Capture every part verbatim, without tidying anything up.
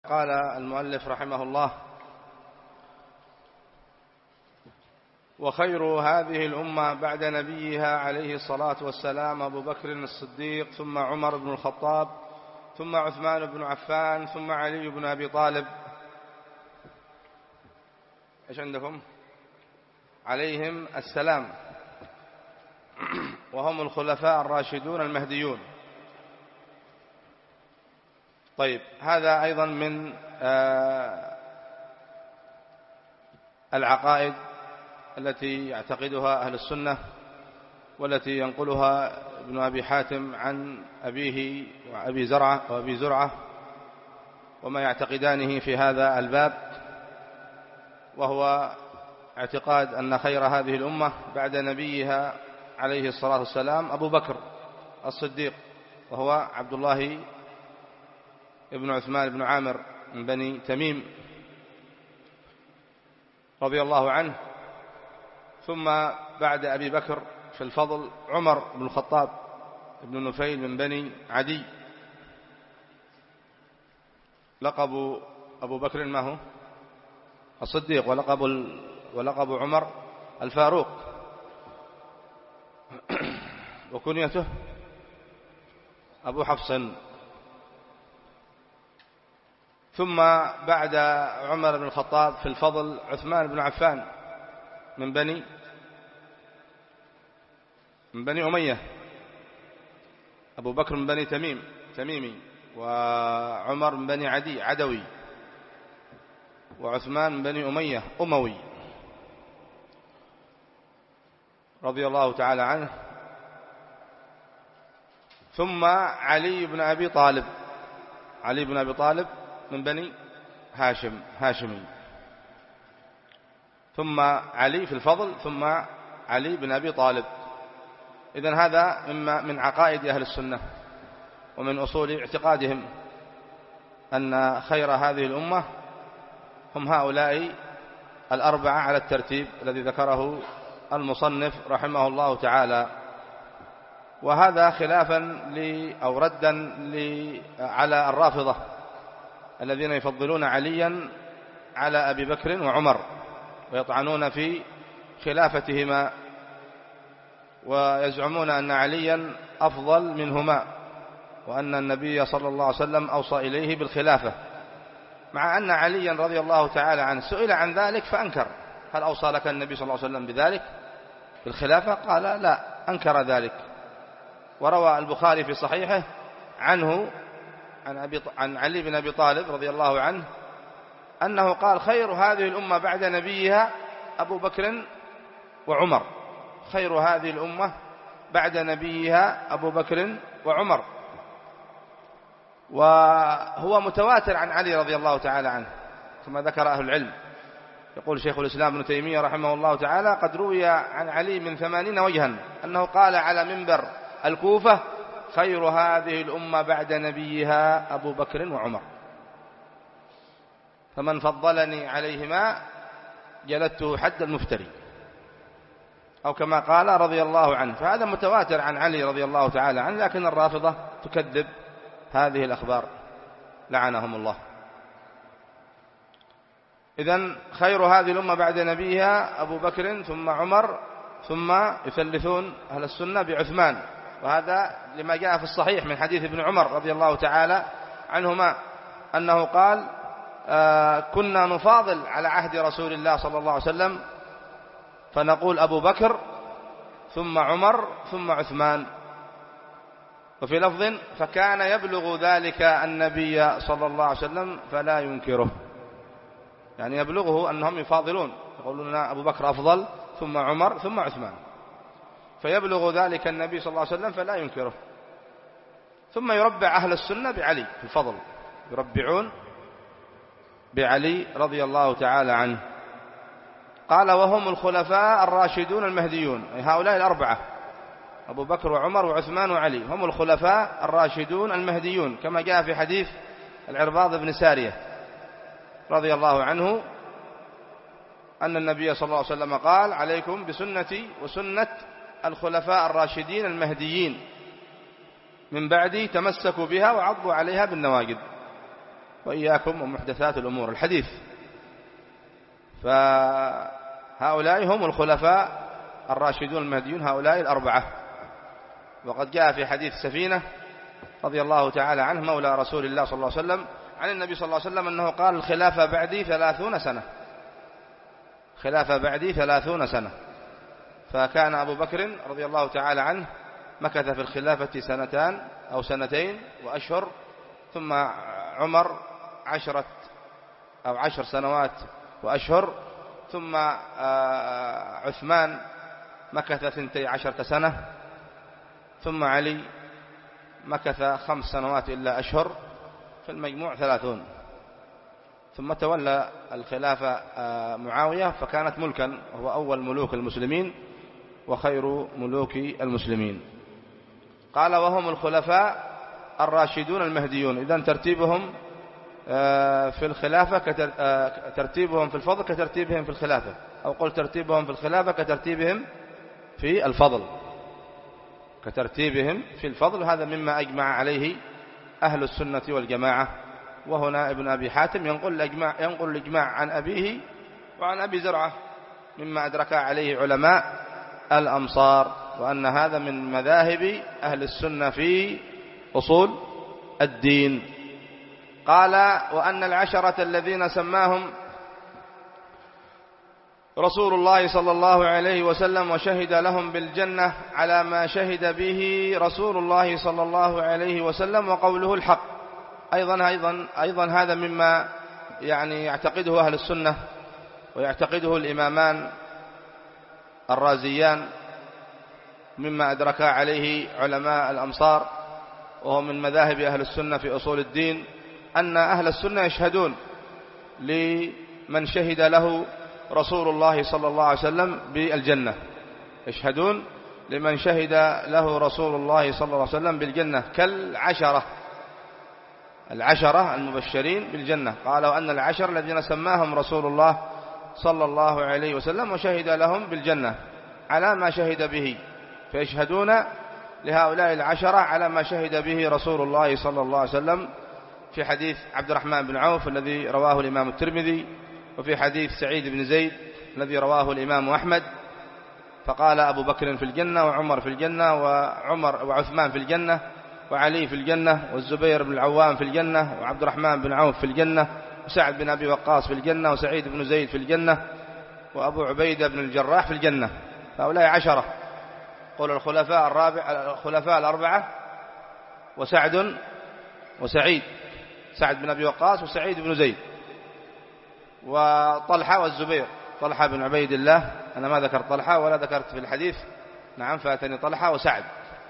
قال المؤلف رحمه الله: وخير هذه الأمة بعد نبيها عليه الصلاة والسلام أبو بكر الصديق، ثم عمر بن الخطاب، ثم عثمان بن عفان، ثم علي بن أبي طالب. إيش عندكم؟ عليهم السلام، وهم الخلفاء الراشدون المهديون. طيب، هذا أيضا من العقائد التي يعتقدها أهل السنة، والتي ينقلها ابن أبي حاتم عن أبيه وأبي زرعة وأبي زرعة وما يعتقدانه في هذا الباب، وهو اعتقاد أن خير هذه الأمة بعد نبيها عليه الصلاة والسلام أبو بكر الصديق، وهو عبد الله ابن عثمان بن عامر من بني تميم رضي الله عنه. ثم بعد أبي بكر في الفضل عمر بن الخطاب ابن نفيل من بني عدي. لقب أبو بكر ما هو؟ الصديق، ولقب, ولقب عمر الفاروق، وكنيته أبو حفص. ثم بعد عمر بن الخطاب في الفضل عثمان بن عفان من بني من بني أمية. أبو بكر من بني تميم تميمي، وعمر من بني عدي عدوي، وعثمان من بني أمية أموي رضي الله تعالى عنه. ثم علي بن أبي طالب علي بن أبي طالب من بني هاشم هاشمي. ثم علي في الفضل، ثم علي بن أبي طالب. إذن هذا مما من عقائد أهل السنة ومن أصول اعتقادهم، أن خير هذه الأمة هم هؤلاء الأربعة على الترتيب الذي ذكره المصنف رحمه الله تعالى. وهذا خلافا ل أو ردا ل على الرافضة الذين يفضلون عليا على أبي بكر وعمر، ويطعنون في خلافتهما، ويزعمون أن عليا أفضل منهما، وأن النبي صلى الله عليه وسلم أوصى إليه بالخلافة، مع أن عليا رضي الله تعالى عنه سئل عن ذلك فأنكر: هل أوصى لك النبي صلى الله عليه وسلم بذلك بالخلافة؟ قال لا، أنكر ذلك. وروى البخاري في صحيحه عنه عن, أبي عن علي بن أبي طالب رضي الله عنه أنه قال: خير هذه الأمة بعد نبيها أبو بكر وعمر. خير هذه الأمة بعد نبيها أبو بكر وعمر. وهو متواتر عن علي رضي الله تعالى عنه، ثم ذكر أهل العلم. يقول شيخ الإسلام ابن تيمية رحمه الله تعالى: قد روي عن علي من ثمانين وجها أنه قال على منبر الكوفة: خير هذه الأمة بعد نبيها أبو بكر وعمر، فمن فضلني عليهما جلدته حد المفتري، أو كما قال رضي الله عنه. فهذا متواتر عن علي رضي الله تعالى عنه، لكن الرافضة تكذب هذه الأخبار لعنهم الله. إذن خير هذه الأمة بعد نبيها أبو بكر، ثم عمر، ثم يثلثون أهل السنة بعثمان. وهذا لما جاء في الصحيح من حديث ابن عمر رضي الله تعالى عنهما أنه قال: آه كنا نفاضل على عهد رسول الله صلى الله عليه وسلم، فنقول أبو بكر، ثم عمر، ثم عثمان. وفي لفظ: فكان يبلغ ذلك النبي صلى الله عليه وسلم فلا ينكره، يعني يبلغه أنهم يفاضلون، يقولون أبو بكر أفضل، ثم عمر، ثم عثمان، فيبلغ ذلك النبي صلى الله عليه وسلم فلا ينكره. ثم يربع أهل السنة بعلي في الفضل، يربعون بعلي رضي الله تعالى عنه. قال: وهم الخلفاء الراشدون المهديون، أي هؤلاء الأربعة أبو بكر وعمر وعثمان وعلي هم الخلفاء الراشدون المهديون، كما جاء في حديث العرباض بن سارية رضي الله عنه أن النبي صلى الله عليه وسلم قال: عليكم بسنتي وسنة الخلفاء الراشدين المهديين من بعدي، تمسكوا بها وعضوا عليها بالنواجذ. وإياكم ومحدثات الأمور. الحديث. فهؤلاء هم الخلفاء الراشدون المهديون، هؤلاء الأربعة. وقد جاء في حديث سفينة رضي الله تعالى عنه مولى رسول الله صلى الله عليه وسلم عن النبي صلى الله عليه وسلم أنه قال: الخلافة بعدي ثلاثون سنة، خلافة بعدي ثلاثون سنة. فكان أبو بكر رضي الله تعالى عنه مكث في الخلافة سنتان أو سنتين وأشهر، ثم عمر عشرة أو عشر سنوات وأشهر، ثم عثمان مكث ثنتي عشرة سنة، ثم علي مكث خمس سنوات إلا أشهر، في المجموع ثلاثون. ثم تولى الخلافة معاوية فكانت ملكا، وهو أول ملوك المسلمين وخير ملوك المسلمين. قال: وهم الخلفاء الراشدون المهديون. إذن ترتيبهم في الخلافة كترتيبهم في الفضل كترتيبهم في الخلافة، أو قل ترتيبهم في الخلافة كترتيبهم في الفضل، كترتيبهم في الفضل. هذا مما أجمع عليه أهل السنة والجماعة. وهنا ابن أبي حاتم ينقل الإجماع, ينقل الإجماع عن أبيه وعن أبي زرعة مما أدرك عليه علماء الأمصار، وأن هذا من مذاهب أهل السنة في أصول الدين. قال: وأن العشرة الذين سماهم رسول الله صلى الله عليه وسلم وشهد لهم بالجنة على ما شهد به رسول الله صلى الله عليه وسلم وقوله الحق. أيضا أيضا أيضا هذا مما يعني يعتقده أهل السنة ويعتقده الإمامان الرازيان، مما أدرك عليه علماء الأمصار، وهو من مذاهب أهل السنة في أصول الدين، أن أهل السنة يشهدون لمن شهد له رسول الله صلى الله عليه وسلم بالجنة، يشهدون لمن شهد له رسول الله صلى الله عليه وسلم بالجنة كالعشرة، العشرة المبشرين بالجنة. قالوا أن العشر الذين سماهم رسول الله صلى الله عليه وسلم وشهد لهم بالجنة على ما شهد به، فيشهدون لهؤلاء العشرة على ما شهد به رسول الله صلى الله عليه وسلم، في حديث عبد الرحمن بن عوف الذي رواه الإمام الترمذي، وفي حديث سعيد بن زيد الذي رواه الإمام أحمد. فقال: أبو بكر في الجنة، وعمر في الجنة، وعمر وعثمان في الجنة، وعلي في الجنة، والزبير بن العوام في الجنة، وعبد الرحمن بن عوف في الجنة، وسعد بن أبي وقاص في الجنة، وسعيد بن زيد في الجنة، وأبو عبيدة بن الجراح في الجنة. هؤلاء عشرة. قول الخلفاء الرابع الخلفاء الأربعة وسعد وسعيد، سعد بن أبي وقاص وسعيد بن زيد، وطلحة والزبير، طلحة بن عبيد الله. أنا ما ذكرت طلحة ولا ذكرت في الحديث، نعم فاتني طلحة وسعد.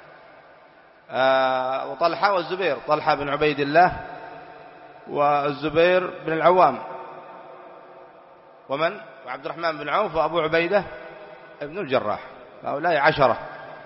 آه وطلحة والزبير، طلحة بن عبيد الله والزبير بن العوام، ومن وعبد الرحمن بن عوف وأبو عبيدة ابن الجراح. هؤلاء عشرة،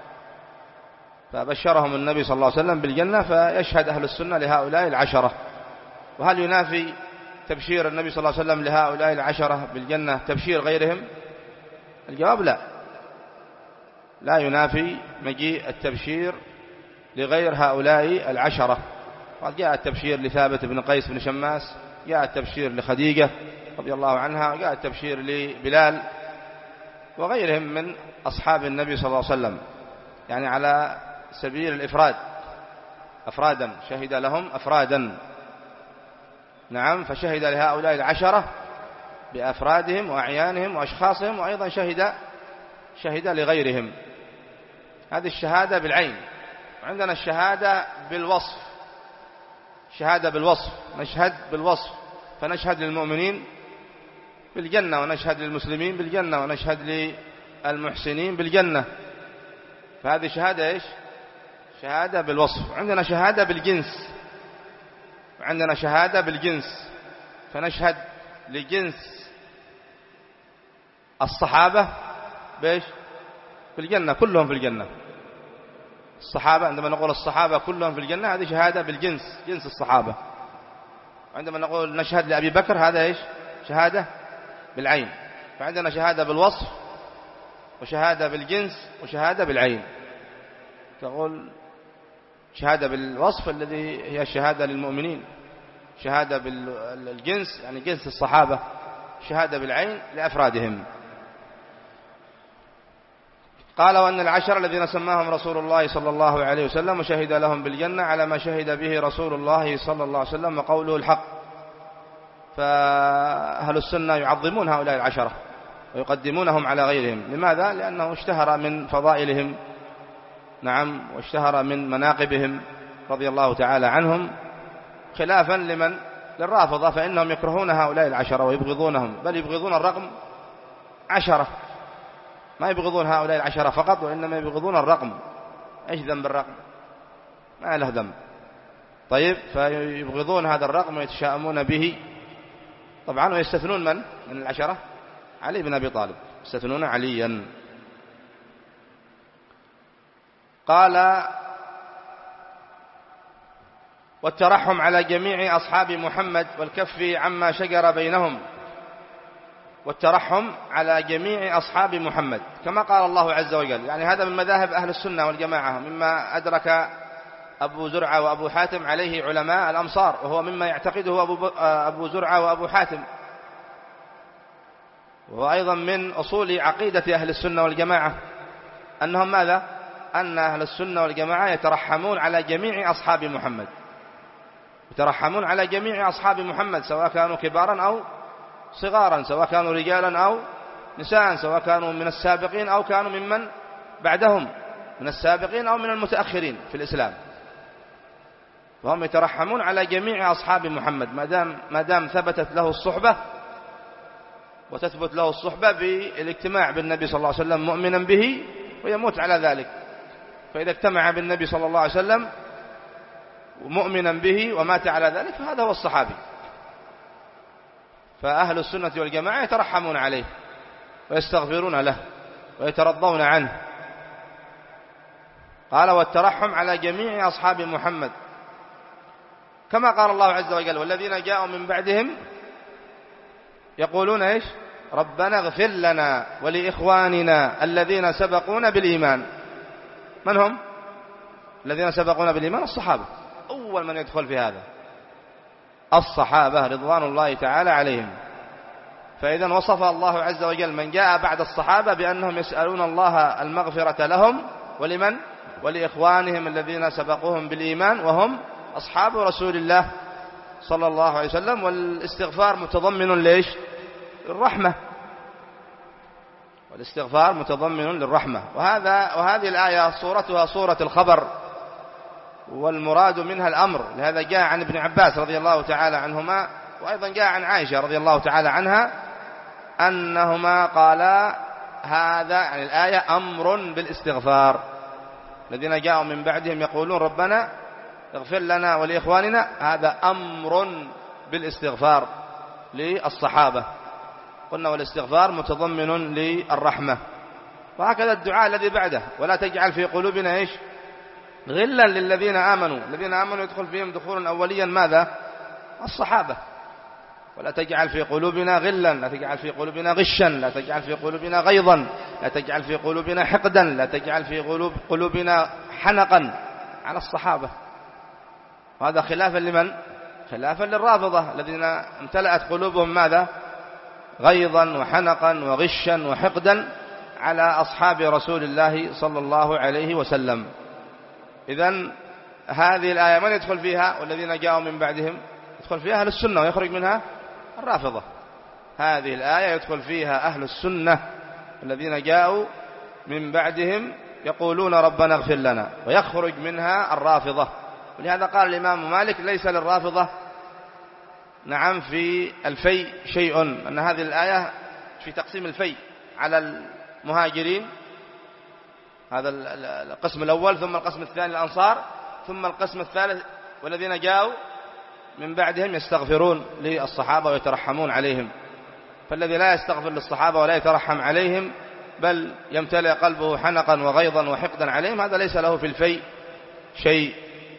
فبشرهم النبي صلى الله عليه وسلم بالجنة، فيشهد أهل السنة لهؤلاء العشرة. وهل ينافي تبشير النبي صلى الله عليه وسلم لهؤلاء العشرة بالجنة تبشير غيرهم؟ الجواب لا، لا ينافي مجيء التبشير لغير هؤلاء العشرة. وقد جاء التبشير لثابت بن قيس بن شماس، جاء التبشير لخديجة رضي الله عنها، جاء التبشير لبلال وغيرهم من أصحاب النبي صلى الله عليه وسلم، يعني على سبيل الإفراد، أفرادا شهد لهم أفرادا. نعم، فشهد لهؤلاء العشرة بأفرادهم وأعيانهم وأشخاصهم، وأيضا شهد شهد لغيرهم. هذه الشهادة بالعين. وعندنا الشهادة بالوصف، شهادة بالوصف، نشهد بالوصف، فنشهد للمؤمنين بالجنة، ونشهد للمسلمين بالجنة، ونشهد للمحسنين بالجنة. فهذه شهادة إيش؟ شهادة بالوصف. عندنا شهادة بالجنس، وعندنا شهادة بالجنس، فنشهد لجنس الصحابة بإيش؟ بالجنة، كلهم في الجنة. الصحابة، عندما نقول الصحابة كلهم في الجنة، هذه شهادة بالجنس، جنس الصحابة. عندما نقول نشهد لأبي بكر، هذا إيش؟ شهادة بالعين. فعندنا شهادة بالوصف، وشهادة بالجنس، وشهادة بالعين. تقول شهادة بالوصف الذي هي الشهادة للمؤمنين، شهادة بالجنس يعني جنس الصحابة، شهادة بالعين لأفرادهم. قال وأن العشر الذين سماهم رسول الله صلى الله عليه وسلم وشهد لهم بالجنة على ما شهد به رسول الله صلى الله عليه وسلم وقوله الحق. فأهل السنة يعظمون هؤلاء العشرة ويقدمونهم على غيرهم. لماذا؟ لأنه اشتهر من فضائلهم، نعم، واشتهر من مناقبهم رضي الله تعالى عنهم، خلافا لمن للرافضة، فإنهم يكرهون هؤلاء العشرة ويبغضونهم، بل يبغضون الرقم عشرة، ما يبغضون هؤلاء العشرة فقط، وإنما يبغضون الرقم. إيش ذنب الرقم؟ ما له ذنب. طيب، فيبغضون هذا الرقم ويتشاءمون به طبعا، ويستثنون من من العشرة؟ علي بن أبي طالب، يستثنون عليا. قال والترحم على جميع أصحاب محمد والكف عما شجر بينهم. والترحم على جميع أصحاب محمد كما قال الله عز وجل. يعني هذا من مذاهب أهل السنة والجماعة، مما أدرك أبو زرعة وأبو حاتم عليه علماء الأمصار، وهو مما يعتقده أبو, أبو زرعة وأبو حاتم، وهو أيضا من أصول عقيدة أهل السنة والجماعة، أنهم ماذا؟ أن أهل السنة والجماعة يترحمون على جميع أصحاب محمد، يترحمون على جميع أصحاب محمد سواء كانوا كبارا أو صغارا، سواء كانوا رجالا أو نساء، سواء كانوا من السابقين أو كانوا ممن بعدهم، من السابقين أو من المتأخرين في الإسلام. وهم يترحمون على جميع أصحاب محمد ما دام ما دام ثبتت له الصحبة، وتثبت له الصحبة بالاجتماع بالنبي صلى الله عليه وسلم مؤمنا به ويموت على ذلك. فإذا اجتمع بالنبي صلى الله عليه وسلم مؤمنا به ومات على ذلك فهذا هو الصحابي. فأهل السنة والجماعة يترحمون عليه ويستغفرون له ويترضون عنه. قال والترحم على جميع أصحاب محمد كما قال الله عز وجل والذين جاءوا من بعدهم يقولون إيش؟ ربنا اغفر لنا ولإخواننا الذين سبقونا بالإيمان. من هم الذين سبقونا بالإيمان؟ الصحابة. أول من يدخل في هذا الصحابة رضوان الله تعالى عليهم. فإذا وصف الله عز وجل من جاء بعد الصحابة بأنهم يسألون الله المغفرة لهم ولمن؟ ولإخوانهم الذين سبقوهم بالإيمان وهم أصحاب رسول الله صلى الله عليه وسلم. والاستغفار متضمن ليش؟ الرحمة. والاستغفار متضمن للرحمة. وهذا وهذه الآية صورتها صورة الخبر، والمراد منها الأمر. لهذا جاء عن ابن عباس رضي الله تعالى عنهما، وأيضا جاء عن عائشة رضي الله تعالى عنها أنهما قالا هذا يعني الآية أمر بالاستغفار. الذين جاءوا من بعدهم يقولون ربنا اغفر لنا ولإخواننا، هذا أمر بالاستغفار للصحابة. قلنا والاستغفار متضمن للرحمة. وهكذا الدعاء الذي بعده ولا تجعل في قلوبنا إيش؟ غلا للذين آمنوا. الذين آمنوا يدخل فيهم دخولا أوليا ماذا؟ الصحابة. ولا تجعل في قلوبنا غلا، لا تجعل في قلوبنا غشا، لا تجعل في قلوبنا غيظا، لا تجعل في قلوبنا حقدا، لا تجعل في قلوب قلوبنا حنقا على الصحابة. وهذا خلافا لمن؟ خلافا للرافضة الذين امتلأت قلوبهم ماذا؟ غيظا وحنقا وغشا وحقدا على أصحاب رسول الله صلى الله عليه وسلم. إذن هذه الآية من يدخل فيها؟ والذين جاءوا من بعدهم يدخل فيها أهل السنة ويخرج منها الرافضة. هذه الآية يدخل فيها أهل السنة الذين جاءوا من بعدهم يقولون ربنا اغفر لنا، ويخرج منها الرافضة. ولهذا قال الإمام مالك ليس للرافضة نعم في الفيء شيء، أن هذه الآية في تقسيم الفيء على المهاجرين، هذا القسم الأول، ثم القسم الثاني الأنصار، ثم القسم الثالث والذين جاءوا من بعدهم يستغفرون للصحابة ويترحمون عليهم. فالذي لا يستغفر للصحابة ولا يترحم عليهم بل يمتلئ قلبه حنقا وغيظا وحقدا عليهم، هذا ليس له في الفيء شيء.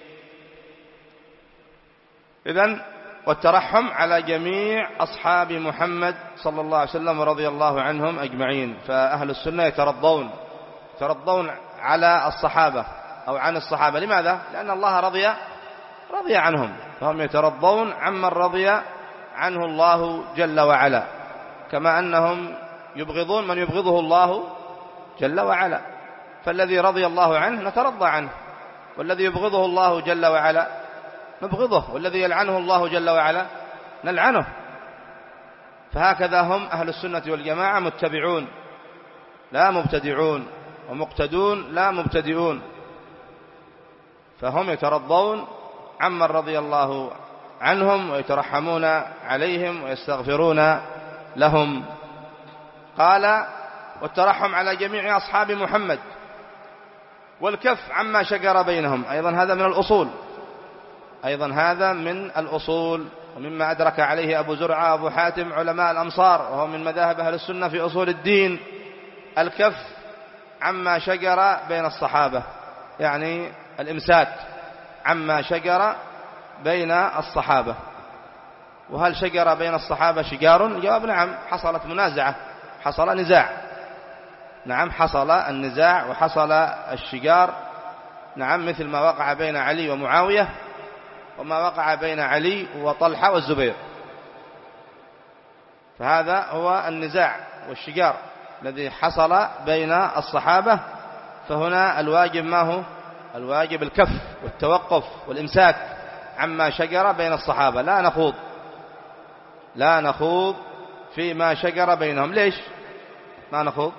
إذن والترحم على جميع أصحاب محمد صلى الله عليه وسلم ورضي الله عنهم أجمعين. فأهل السنة يترضون يترضون على الصحابة أو عن الصحابة. لماذا؟ لأن الله رضي رضي عنهم، فهم يترضون عمن رضي عنه الله جل وعلا، كما أنهم يبغضون من يبغضه الله جل وعلا. فالذي رضي الله عنه نترضى عنه، والذي يبغضه الله جل وعلا نبغضه، والذي يلعنه الله جل وعلا نلعنه. فهكذا هم أهل السنة والجماعة، متبعون لا مبتدعون، ومقتدون لا مبتدئون. فهم يترضون عمن رضي الله عنهم، ويترحمون عليهم ويستغفرون لهم. قال: والترحم على جميع أصحاب محمد، والكف عما شجر بينهم. أيضا هذا من الأصول، أيضا هذا من الأصول، ومما أدرك عليه أبو زرعة أبو حاتم علماء الأمصار، وهو من مذاهب أهل السنة في أصول الدين. الكف عما شجر بين الصحابة، يعني الإمساك عما شجر بين الصحابة. وهل شجر بين الصحابة شجار؟ الجواب نعم، حصلت منازعة، حصل نزاع. نعم، حصل النزاع وحصل الشجار. نعم، مثل ما وقع بين علي ومعاوية، وما وقع بين علي وطلحة والزبير. فهذا هو النزاع والشجار الذي حصل بين الصحابة. فهنا الواجب ما هو؟ الواجب الكف والتوقف والإمساك عما شجر بين الصحابة. لا نخوض لا نخوض فيما شجر بينهم. ليش ما نخوض؟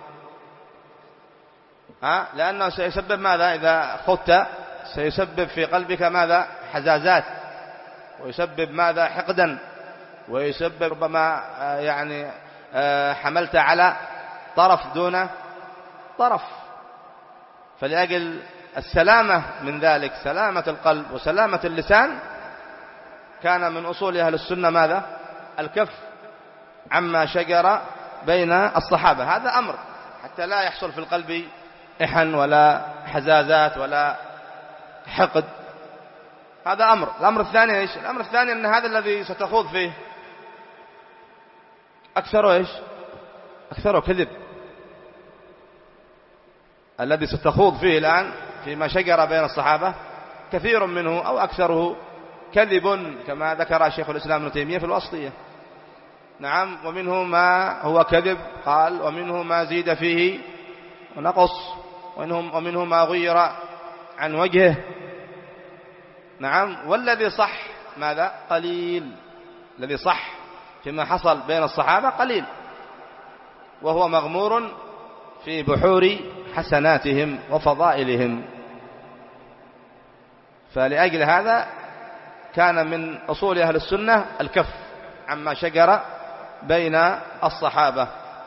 ها؟ لأنه سيسبب ماذا؟ إذا خضت سيسبب في قلبك ماذا؟ حزازات، ويسبب ماذا؟ حقدا، ويسبب ربما يعني حملت على طرف دون طرف. فلأجل السلامة من ذلك، سلامة القلب وسلامة اللسان، كان من أصول أهل السنة ماذا؟ الكف عما شجر بين الصحابة. هذا أمر حتى لا يحصل في القلب إحن ولا حزازات ولا حقد. هذا أمر. الأمر الثاني إيش؟ الأمر الثاني أن هذا الذي ستخوض فيه أكثره إيش؟ أكثره كذب. الذي ستخوض فيه الآن فيما شجر بين الصحابة كثير منه أو أكثره كذب، كما ذكر شيخ الإسلام ابن تيمية في الوسطية. نعم، ومنه ما هو كذب قال، ومنه ما زيد فيه ونقص، ومنه ما غير عن وجهه. نعم، والذي صح ماذا؟ قليل. الذي صح فيما حصل بين الصحابة قليل، وهو مغمور في بحور حسناتهم وفضائلهم. فلأجل هذا كان من أصول أهل السنة الكف عما شجر بين الصحابة.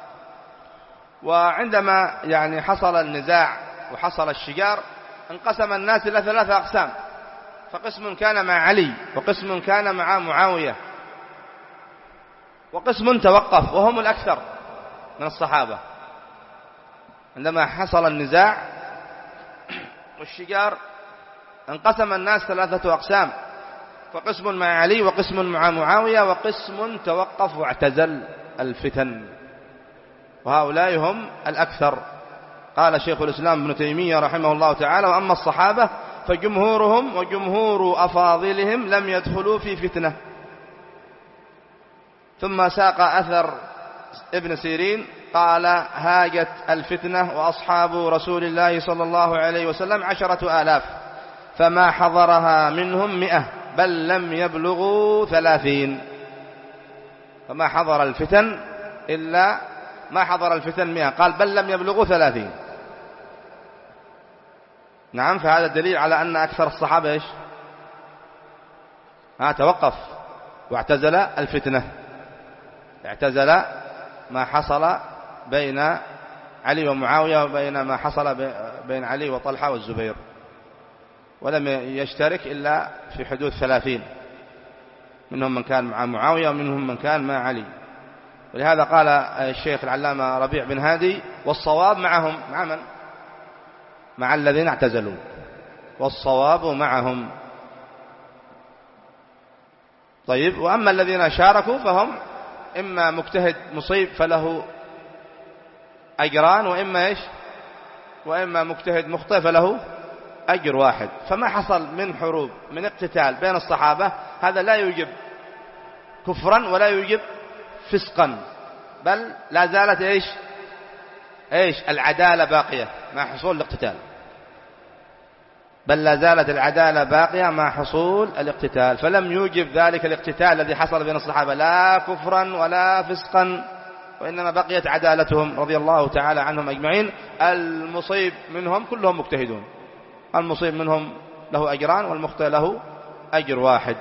وعندما يعني حصل النزاع وحصل الشجار، انقسم الناس إلى ثلاثة أقسام. فقسم كان مع علي، وقسم كان مع معاوية، وقسم توقف، وهم الأكثر من الصحابة. عندما حصل النزاع والشجار انقسم الناس ثلاثة أقسام، فقسم مع علي، وقسم مع معاوية، وقسم توقف واعتزل الفتن، وهؤلاء هم الأكثر. قال شيخ الإسلام ابن تيمية رحمه الله تعالى: وأما الصحابة فجمهورهم وجمهور أفاضلهم لم يدخلوا في فتنة. ثم ساق أثر ابن سيرين قال: هاجت الفتنة وأصحاب رسول الله صلى الله عليه وسلم عشرة آلاف، فما حضرها منهم مئة، بل لم يبلغوا ثلاثين. فما حضر الفتن إلا ما حضر الفتن مئة، قال بل لم يبلغوا ثلاثين. نعم، فهذا دليل على أن أكثر الصحابة إيش؟ ها توقف واعتزل الفتنة، اعتزل ما حصل بين علي ومعاوية، وبين ما حصل بين علي وطلحة والزبير، ولم يشترك إلا في حدود ثلاثين، منهم من كان مع معاوية ومنهم من كان مع علي. ولهذا قال الشيخ العلامة ربيع بن هادي: والصواب معهم. مع من؟ مع الذين اعتزلوا، والصواب معهم. طيب، وأما الذين شاركوا فهم إما مجتهد مصيب فله أجران، وإما إيش؟ وإما مجتهد مخطئ فله أجر واحد. فما حصل من حروب من اقتتال بين الصحابة هذا لا يوجب كفرا ولا يوجب فسقا، بل لا زالت إيش إيش العدالة باقية مع حصول الاقتتال، بل لا زالت العدالة باقية مع حصول الاقتتال. فلم يوجب ذلك الاقتتال الذي حصل بين الصحابة لا كفرا ولا فسقا، وإنما بقيت عدالتهم رضي الله تعالى عنهم أجمعين. المصيب منهم كلهم مجتهدون، المصيب منهم له أجران والمخطئ له أجر واحد.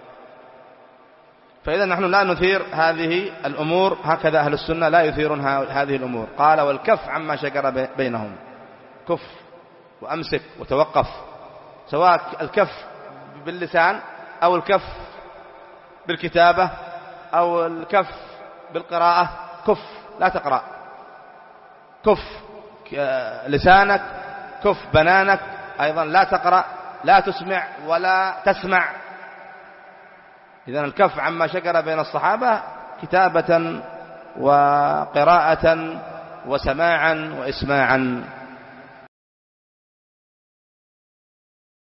فإذا نحن لا نثير هذه الأمور، هكذا أهل السنة لا يثيرون هذه الأمور. قال والكف عما شجر بينهم، كف وأمسك وتوقف، سواء الكف باللسان أو الكف بالكتابة أو الكف بالقراءة، كف لا تقرأ، كف لسانك، كف بنانك أيضا لا تقرأ، لا تسمع ولا تسمع. إذن الكف عما شجر بين الصحابة كتابة وقراءة وسماعا وإسماعا.